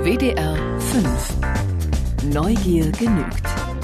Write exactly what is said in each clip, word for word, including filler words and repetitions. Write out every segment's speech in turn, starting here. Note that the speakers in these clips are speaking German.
W D R fünf. Neugier genügt.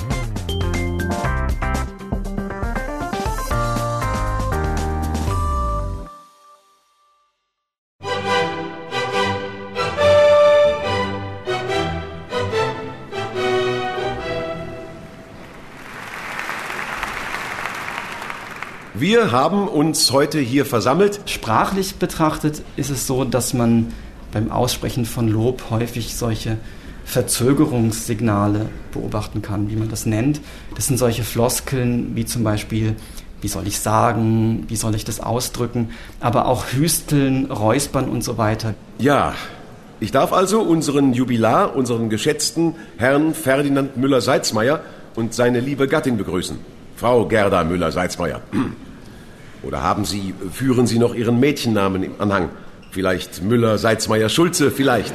Wir haben uns heute hier versammelt. Sprachlich betrachtet ist es so, dass man beim Aussprechen von Lob häufig solche Verzögerungssignale beobachten kann, wie man das nennt. Das sind solche Floskeln wie zum Beispiel, wie soll ich sagen, wie soll ich das ausdrücken, aber auch Hüsteln, Räuspern und so weiter. Ja, ich darf also unseren Jubilar, unseren geschätzten Herrn Ferdinand Müller-Seitzmayer und seine liebe Gattin begrüßen. Frau Gerda Müller-Seitzmayer. Oder haben Sie, führen Sie noch Ihren Mädchennamen im Anhang? Vielleicht Müller-Seitzmayer-Schulze, vielleicht.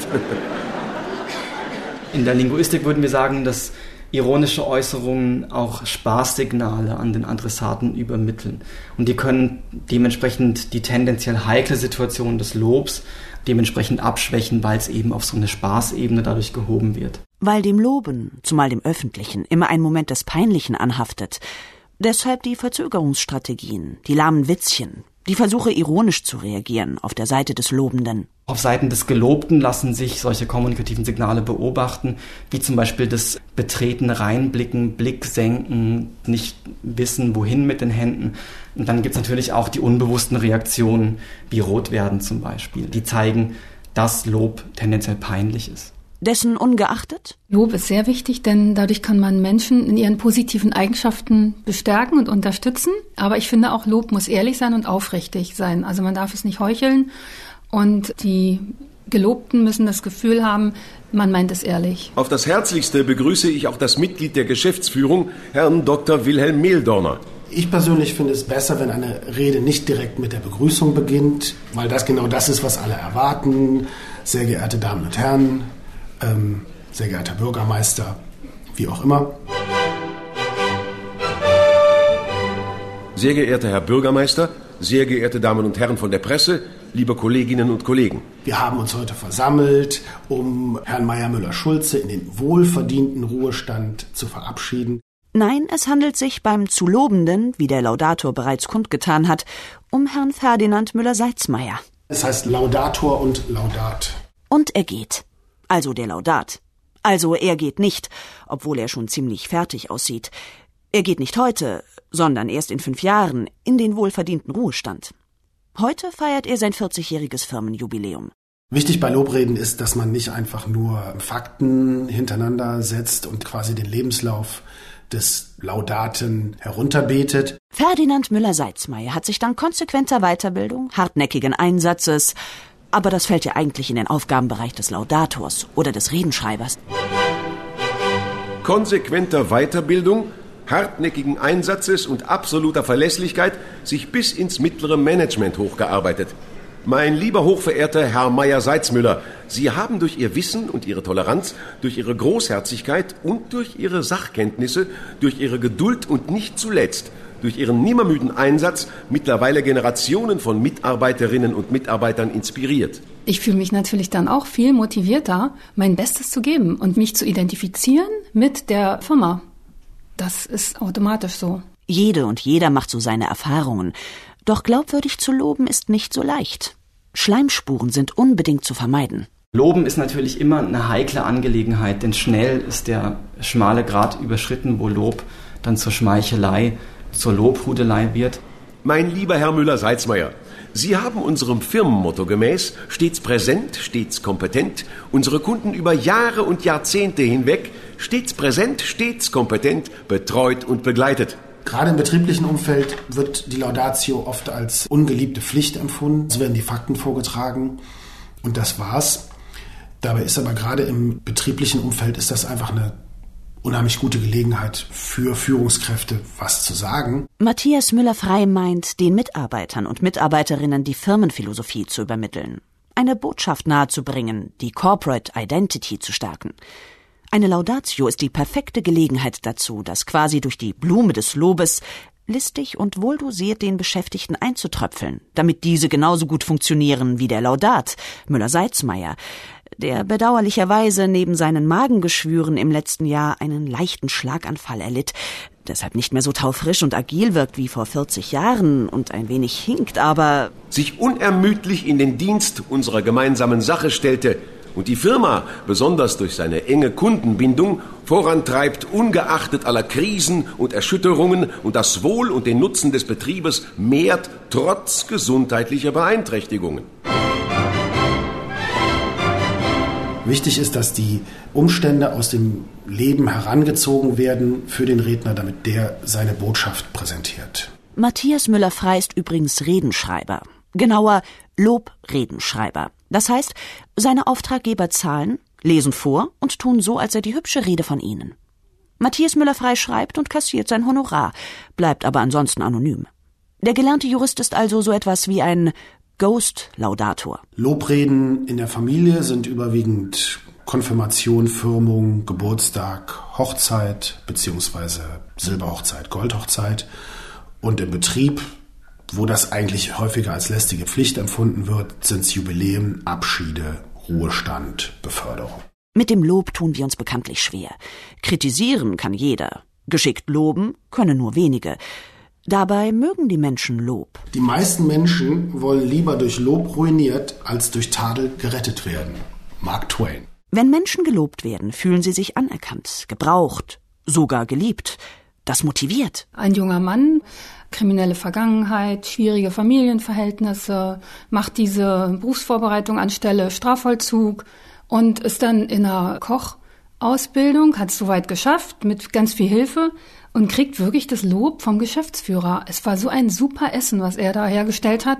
In der Linguistik würden wir sagen, dass ironische Äußerungen auch Spaßsignale an den Adressaten übermitteln. Und die können dementsprechend die tendenziell heikle Situation des Lobs dementsprechend abschwächen, weil es eben auf so eine Spaßebene dadurch gehoben wird. Weil dem Loben, zumal dem Öffentlichen, immer ein Moment des Peinlichen anhaftet. Deshalb die Verzögerungsstrategien, die lahmen Witzchen, die Versuche ironisch zu reagieren auf der Seite des Lobenden. Auf Seiten des Gelobten lassen sich solche kommunikativen Signale beobachten, wie zum Beispiel das betretene Reinblicken, Blick senken, nicht wissen, wohin mit den Händen. Und dann gibt es natürlich auch die unbewussten Reaktionen, wie rot werden zum Beispiel. Die zeigen, dass Lob tendenziell peinlich ist. Dessen ungeachtet? Lob ist sehr wichtig, denn dadurch kann man Menschen in ihren positiven Eigenschaften bestärken und unterstützen. Aber ich finde auch, Lob muss ehrlich sein und aufrichtig sein. Also man darf es nicht heucheln. Und die Gelobten müssen das Gefühl haben, man meint es ehrlich. Auf das Herzlichste begrüße ich auch das Mitglied der Geschäftsführung, Herrn Doktor Wilhelm Mehldorner. Ich persönlich finde es besser, wenn eine Rede nicht direkt mit der Begrüßung beginnt, weil das genau das ist, was alle erwarten. Sehr geehrte Damen und Herren, ähm, sehr geehrter Bürgermeister, wie auch immer. Sehr geehrter Herr Bürgermeister, sehr geehrte Damen und Herren von der Presse, liebe Kolleginnen und Kollegen. Wir haben uns heute versammelt, um Herrn Meyer-Müller-Schulze in den wohlverdienten Ruhestand zu verabschieden. Nein, es handelt sich beim zu Lobenden, wie der Laudator bereits kundgetan hat, um Herrn Ferdinand Müller-Seitzmayer. Es heißt Laudator und Laudat. Und er geht. Also der Laudat. Also er geht nicht, obwohl er schon ziemlich fertig aussieht. Er geht nicht heute, sondern erst in fünf Jahren in den wohlverdienten Ruhestand. Heute feiert er sein vierzigjähriges Firmenjubiläum. Wichtig bei Lobreden ist, dass man nicht einfach nur Fakten hintereinander setzt und quasi den Lebenslauf des Laudaten herunterbetet. Ferdinand Müller-Seitzmayer hat sich dank konsequenter Weiterbildung, hartnäckigen Einsatzes, aber das fällt ja eigentlich in den Aufgabenbereich des Laudators oder des Redenschreibers. Konsequenter Weiterbildung, hartnäckigen Einsatzes und absoluter Verlässlichkeit sich bis ins mittlere Management hochgearbeitet. Mein lieber hochverehrter Herr Meyer-Seitzmüller, Sie haben durch Ihr Wissen und Ihre Toleranz, durch Ihre Großherzigkeit und durch Ihre Sachkenntnisse, durch Ihre Geduld und nicht zuletzt durch Ihren nimmermüden Einsatz mittlerweile Generationen von Mitarbeiterinnen und Mitarbeitern inspiriert. Ich fühle mich natürlich dann auch viel motivierter, mein Bestes zu geben und mich zu identifizieren mit der Firma. Das ist automatisch so. Jede und jeder macht so seine Erfahrungen. Doch glaubwürdig zu loben ist nicht so leicht. Schleimspuren sind unbedingt zu vermeiden. Loben ist natürlich immer eine heikle Angelegenheit, denn schnell ist der schmale Grat überschritten, wo Lob dann zur Schmeichelei, zur Lobhudelei wird. Mein lieber Herr Müller-Seitzmayer, Sie haben unserem Firmenmotto gemäß stets präsent, stets kompetent, unsere Kunden über Jahre und Jahrzehnte hinweg stets präsent, stets kompetent, betreut und begleitet. Gerade im betrieblichen Umfeld wird die Laudatio oft als ungeliebte Pflicht empfunden. Es werden die Fakten vorgetragen und das war's. Dabei ist aber gerade im betrieblichen Umfeld ist das einfach eine unheimlich gute Gelegenheit für Führungskräfte, was zu sagen. Matthias Müller-Frey meint, den Mitarbeitern und Mitarbeiterinnen die Firmenphilosophie zu übermitteln, eine Botschaft nahezubringen, die Corporate Identity zu stärken. Eine Laudatio ist die perfekte Gelegenheit dazu, das quasi durch die Blume des Lobes listig und wohldosiert den Beschäftigten einzutröpfeln, damit diese genauso gut funktionieren wie der Laudat, Müller-Seitzmayer, der bedauerlicherweise neben seinen Magengeschwüren im letzten Jahr einen leichten Schlaganfall erlitt, deshalb nicht mehr so taufrisch und agil wirkt wie vor vierzig Jahren und ein wenig hinkt, aber sich unermüdlich in den Dienst unserer gemeinsamen Sache stellte und die Firma, besonders durch seine enge Kundenbindung, vorantreibt, ungeachtet aller Krisen und Erschütterungen, und das Wohl und den Nutzen des Betriebes mehrt, trotz gesundheitlicher Beeinträchtigungen. Wichtig ist, dass die Umstände aus dem Leben herangezogen werden für den Redner, damit der seine Botschaft präsentiert. Matthias Müller-Frey ist übrigens Redenschreiber. Genauer Lobredenschreiber. Das heißt, seine Auftraggeber zahlen, lesen vor und tun so, als sei die hübsche Rede von ihnen. Matthias Müller-Frey schreibt und kassiert sein Honorar, bleibt aber ansonsten anonym. Der gelernte Jurist ist also so etwas wie ein Ghost-Laudator. Lobreden in der Familie sind überwiegend Konfirmation, Firmung, Geburtstag, Hochzeit bzw. Silberhochzeit, Goldhochzeit. Und im Betrieb, wo das eigentlich häufiger als lästige Pflicht empfunden wird, sind es Jubiläen, Abschiede, Ruhestand, Beförderung. Mit dem Lob tun wir uns bekanntlich schwer. Kritisieren kann jeder. Geschickt loben können nur wenige. Dabei mögen die Menschen Lob. Die meisten Menschen wollen lieber durch Lob ruiniert, als durch Tadel gerettet werden. Mark Twain. Wenn Menschen gelobt werden, fühlen sie sich anerkannt, gebraucht, sogar geliebt. Das motiviert. Ein junger Mann, kriminelle Vergangenheit, schwierige Familienverhältnisse, macht diese Berufsvorbereitung anstelle Strafvollzug und ist dann in einer Kochausbildung, hat es soweit geschafft, mit ganz viel Hilfe und kriegt wirklich das Lob vom Geschäftsführer. Es war so ein super Essen, was er da hergestellt hat.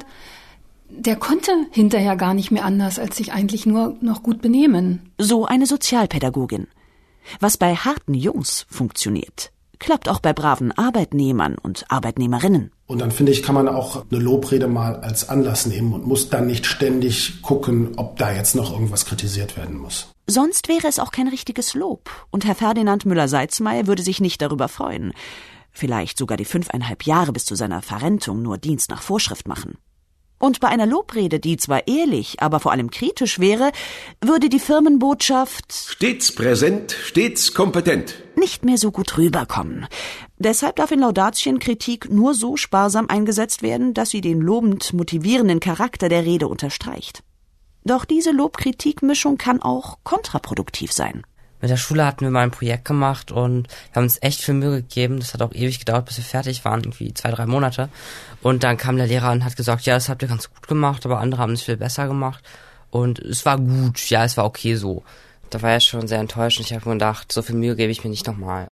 Der konnte hinterher gar nicht mehr anders, als sich eigentlich nur noch gut benehmen. So eine Sozialpädagogin. Was bei harten Jungs funktioniert, klappt auch bei braven Arbeitnehmern und Arbeitnehmerinnen. Und dann finde ich, kann man auch eine Lobrede mal als Anlass nehmen und muss dann nicht ständig gucken, ob da jetzt noch irgendwas kritisiert werden muss. Sonst wäre es auch kein richtiges Lob. Und Herr Ferdinand Müller-Seitzmeier würde sich nicht darüber freuen. Vielleicht sogar die fünfeinhalb Jahre bis zu seiner Verrentung nur Dienst nach Vorschrift machen. Und bei einer Lobrede, die zwar ehrlich, aber vor allem kritisch wäre, würde die Firmenbotschaft stets präsent, stets kompetent nicht mehr so gut rüberkommen. Deshalb darf in Laudatien Kritik nur so sparsam eingesetzt werden, dass sie den lobend motivierenden Charakter der Rede unterstreicht. Doch diese Lob-Kritik-Mischung kann auch kontraproduktiv sein. Mit der Schule hatten wir mal ein Projekt gemacht und wir haben uns echt viel Mühe gegeben. Das hat auch ewig gedauert, bis wir fertig waren, irgendwie zwei, drei Monate. Und dann kam der Lehrer und hat gesagt, ja, das habt ihr ganz gut gemacht, aber andere haben es viel besser gemacht. Und es war gut, ja, es war okay so. Da war er schon sehr enttäuscht und ich habe mir gedacht, so viel Mühe gebe ich mir nicht nochmal.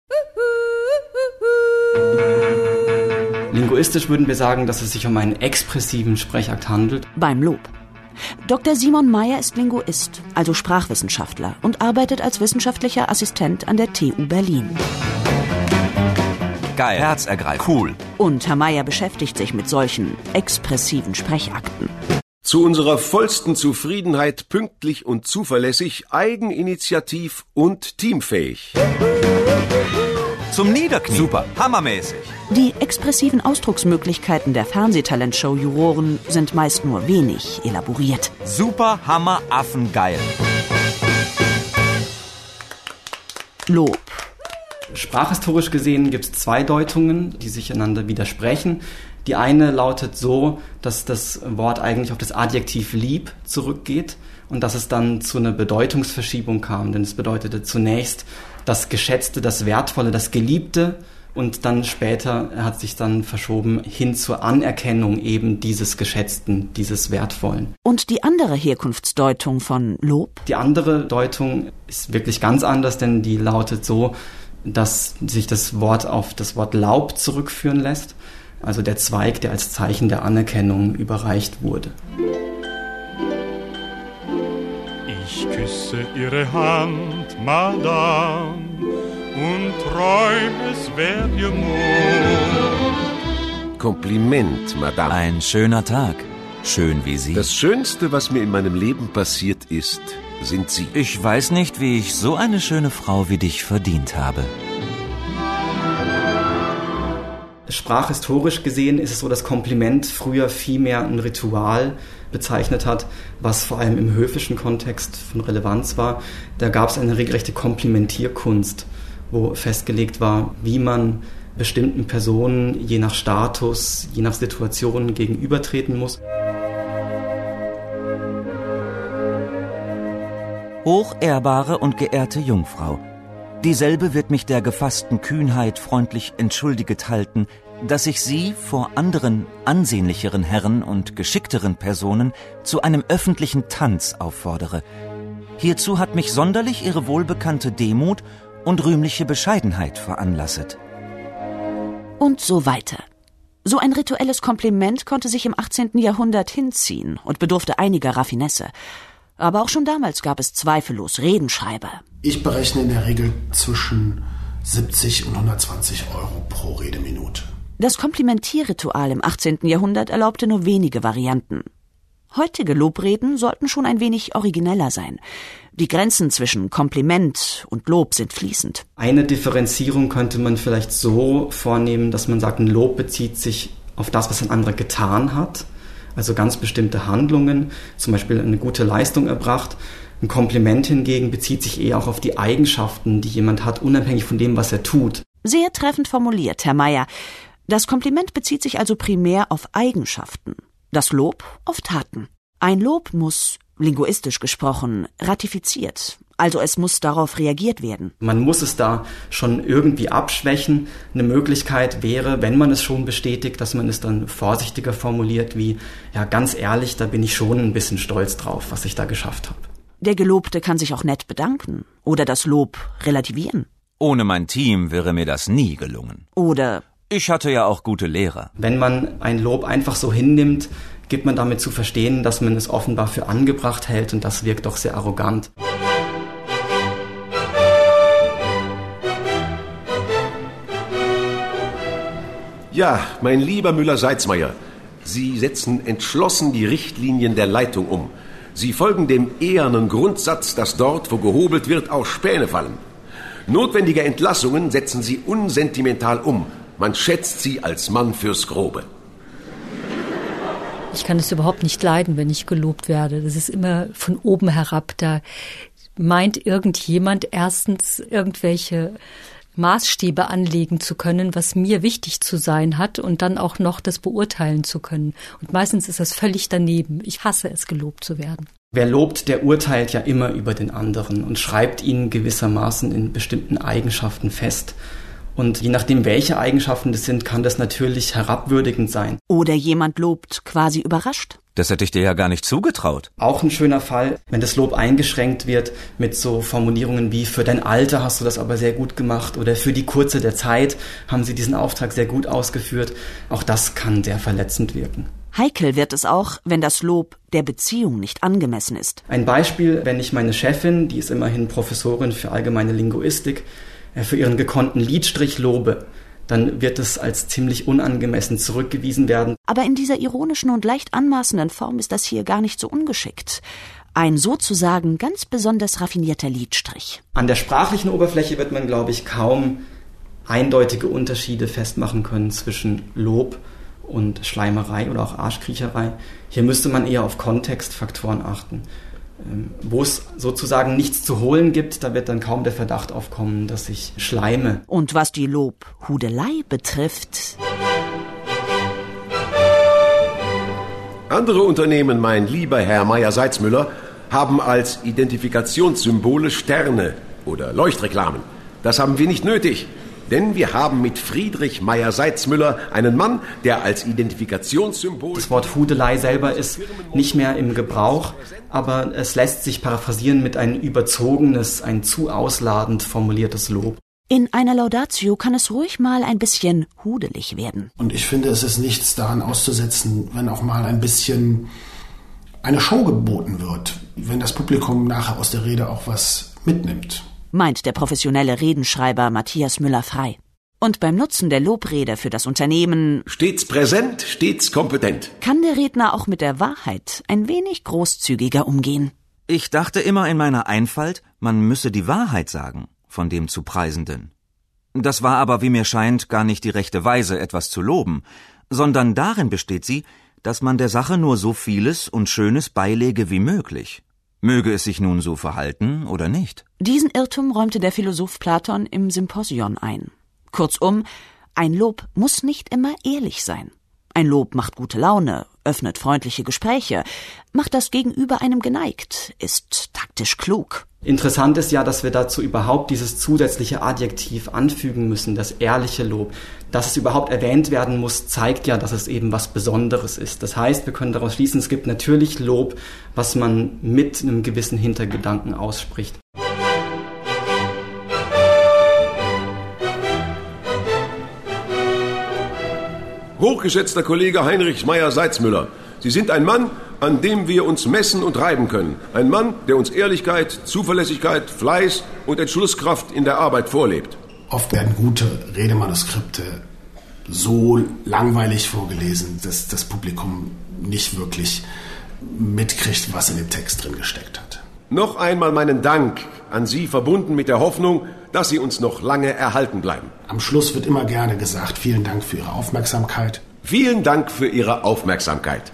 Linguistisch würden wir sagen, dass es sich um einen expressiven Sprechakt handelt. Beim Lob. Doktor Simon Meyer ist Linguist, also Sprachwissenschaftler, und arbeitet als wissenschaftlicher Assistent an der T U Berlin. Geil, herzergreifend, cool. Und Herr Meyer beschäftigt sich mit solchen expressiven Sprechakten. Zu unserer vollsten Zufriedenheit pünktlich und zuverlässig, eigeninitiativ und teamfähig. Zum Niederknien. Super, hammermäßig. Die expressiven Ausdrucksmöglichkeiten der Fernsehtalentshow-Juroren sind meist nur wenig elaboriert. Super, hammer, Affen, geil. Lob. Sprachhistorisch gesehen gibt es zwei Deutungen, die sich einander widersprechen. Die eine lautet so, dass das Wort eigentlich auf das Adjektiv lieb zurückgeht und dass es dann zu einer Bedeutungsverschiebung kam. Denn es bedeutete zunächst das Geschätzte, das Wertvolle, das Geliebte und dann später hat sich dann verschoben hin zur Anerkennung eben dieses Geschätzten, dieses Wertvollen. Und die andere Herkunftsdeutung von Lob? Die andere Deutung ist wirklich ganz anders, denn die lautet so, dass sich das Wort auf das Wort Laub zurückführen lässt, also der Zweig, der als Zeichen der Anerkennung überreicht wurde. Ich küsse Ihre Hand, Madame, und träum, es wär Ihr Mund. Kompliment, Madame. Ein schöner Tag. Schön wie Sie. Das Schönste, was mir in meinem Leben passiert ist, sind Sie. Ich weiß nicht, wie ich so eine schöne Frau wie dich verdient habe. Sprachhistorisch gesehen ist es so, dass Kompliment früher viel mehr ein Ritual bezeichnet hat, was vor allem im höfischen Kontext von Relevanz war. Da gab es eine regelrechte Komplimentierkunst, wo festgelegt war, wie man bestimmten Personen je nach Status, je nach Situation gegenübertreten muss. Hochehrbare und geehrte Jungfrau, dieselbe wird mich der gefassten Kühnheit freundlich entschuldiget halten, dass ich Sie vor anderen, ansehnlicheren Herren und geschickteren Personen zu einem öffentlichen Tanz auffordere. Hierzu hat mich sonderlich Ihre wohlbekannte Demut und rühmliche Bescheidenheit veranlasset. Und so weiter. So ein rituelles Kompliment konnte sich im achtzehnten Jahrhundert hinziehen und bedurfte einiger Raffinesse. Aber auch schon damals gab es zweifellos Redenschreiber. Ich berechne in der Regel zwischen siebzig und hundertzwanzig Euro pro Redeminute. Das Komplimentierritual im achtzehnten Jahrhundert erlaubte nur wenige Varianten. Heutige Lobreden sollten schon ein wenig origineller sein. Die Grenzen zwischen Kompliment und Lob sind fließend. Eine Differenzierung könnte man vielleicht so vornehmen, dass man sagt, ein Lob bezieht sich auf das, was ein anderer getan hat. Also ganz bestimmte Handlungen, zum Beispiel eine gute Leistung erbracht. Ein Kompliment hingegen bezieht sich eher auch auf die Eigenschaften, die jemand hat, unabhängig von dem, was er tut. Sehr treffend formuliert, Herr Meyer. Das Kompliment bezieht sich also primär auf Eigenschaften, das Lob auf Taten. Ein Lob muss, linguistisch gesprochen, ratifiziert. Also es muss darauf reagiert werden. Man muss es da schon irgendwie abschwächen. Eine Möglichkeit wäre, wenn man es schon bestätigt, dass man es dann vorsichtiger formuliert wie, ja ganz ehrlich, da bin ich schon ein bisschen stolz drauf, was ich da geschafft habe. Der Gelobte kann sich auch nett bedanken oder das Lob relativieren. Ohne mein Team wäre mir das nie gelungen. Oder ich hatte ja auch gute Lehrer. Wenn man ein Lob einfach so hinnimmt, gibt man damit zu verstehen, dass man es offenbar für angebracht hält und das wirkt doch sehr arrogant. Ja, mein lieber Müller-Seitzmeier, Sie setzen entschlossen die Richtlinien der Leitung um. Sie folgen dem ehernen Grundsatz, dass dort, wo gehobelt wird, auch Späne fallen. Notwendige Entlassungen setzen Sie unsentimental um. Man schätzt Sie als Mann fürs Grobe. Ich kann es überhaupt nicht leiden, wenn ich gelobt werde. Das ist immer von oben herab. Da meint irgendjemand erstens irgendwelche Maßstäbe anlegen zu können, was mir wichtig zu sein hat und dann auch noch das beurteilen zu können. Und meistens ist das völlig daneben. Ich hasse es, gelobt zu werden. Wer lobt, der urteilt ja immer über den anderen und schreibt ihn gewissermaßen in bestimmten Eigenschaften fest. Und je nachdem, welche Eigenschaften das sind, kann das natürlich herabwürdigend sein. Oder jemand lobt quasi überrascht. Das hätte ich dir ja gar nicht zugetraut. Auch ein schöner Fall, wenn das Lob eingeschränkt wird mit so Formulierungen wie für dein Alter hast du das aber sehr gut gemacht oder für die Kurze der Zeit haben sie diesen Auftrag sehr gut ausgeführt. Auch das kann sehr verletzend wirken. Heikel wird es auch, wenn das Lob der Beziehung nicht angemessen ist. Ein Beispiel, wenn ich meine Chefin, die ist immerhin Professorin für allgemeine Linguistik, für ihren gekonnten Liedstrich lobe, dann wird es als ziemlich unangemessen zurückgewiesen werden. Aber in dieser ironischen und leicht anmaßenden Form ist das hier gar nicht so ungeschickt. Ein sozusagen ganz besonders raffinierter Liedstrich. An der sprachlichen Oberfläche wird man, glaube ich, kaum eindeutige Unterschiede festmachen können zwischen Lob und Schleimerei oder auch Arschkriecherei. Hier müsste man eher auf Kontextfaktoren achten. Wo es sozusagen nichts zu holen gibt, da wird dann kaum der Verdacht aufkommen, dass ich schleime. Und was die Lobhudelei betrifft... Andere Unternehmen, mein lieber Herr Meyer-Seitzmüller, haben als Identifikationssymbole Sterne oder Leuchtreklamen. Das haben wir nicht nötig. Denn wir haben mit Friedrich Meyer-Seitzmüller einen Mann, der als Identifikationssymbol... Das Wort Hudelei selber ist nicht mehr im Gebrauch, aber es lässt sich paraphrasieren mit ein überzogenes, ein zu ausladend formuliertes Lob. In einer Laudatio kann es ruhig mal ein bisschen hudelig werden. Und ich finde, es ist nichts daran auszusetzen, wenn auch mal ein bisschen eine Show geboten wird, wenn das Publikum nachher aus der Rede auch was mitnimmt. Meint der professionelle Redenschreiber Matthias Müller-Frei. Und beim Nutzen der Lobrede für das Unternehmen stets präsent, stets kompetent. Kann der Redner auch mit der Wahrheit ein wenig großzügiger umgehen. Ich dachte immer in meiner Einfalt, man müsse die Wahrheit sagen von dem zu Preisenden. Das war aber, wie mir scheint, gar nicht die rechte Weise, etwas zu loben, sondern darin besteht sie, dass man der Sache nur so vieles und Schönes beilege wie möglich. Möge es sich nun so verhalten oder nicht. Diesen Irrtum räumte der Philosoph Platon im Symposion ein. Kurzum, ein Lob muss nicht immer ehrlich sein. Ein Lob macht gute Laune, öffnet freundliche Gespräche, macht das Gegenüber einem geneigt, ist taktisch klug. Interessant ist ja, dass wir dazu überhaupt dieses zusätzliche Adjektiv anfügen müssen, das ehrliche Lob. Dass es überhaupt erwähnt werden muss, zeigt ja, dass es eben was Besonderes ist. Das heißt, wir können daraus schließen, es gibt natürlich Lob, was man mit einem gewissen Hintergedanken ausspricht. Hochgeschätzter Kollege Heinrich Meyer-Seitzmüller, Sie sind ein Mann, an dem wir uns messen und reiben können. Ein Mann, der uns Ehrlichkeit, Zuverlässigkeit, Fleiß und Entschlusskraft in der Arbeit vorlebt. Oft werden gute Redemanuskripte so langweilig vorgelesen, dass das Publikum nicht wirklich mitkriegt, was in dem Text drin gesteckt hat. Noch einmal meinen Dank an Sie, verbunden mit der Hoffnung, dass Sie uns noch lange erhalten bleiben. Am Schluss wird immer gerne gesagt, vielen Dank für Ihre Aufmerksamkeit. Vielen Dank für Ihre Aufmerksamkeit.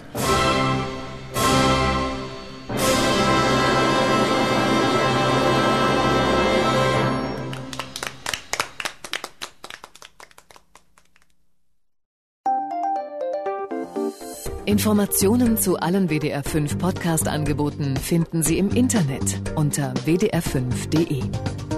Informationen zu allen W D R fünf Podcast-Angeboten finden Sie im Internet unter w d r fünf punkt d e.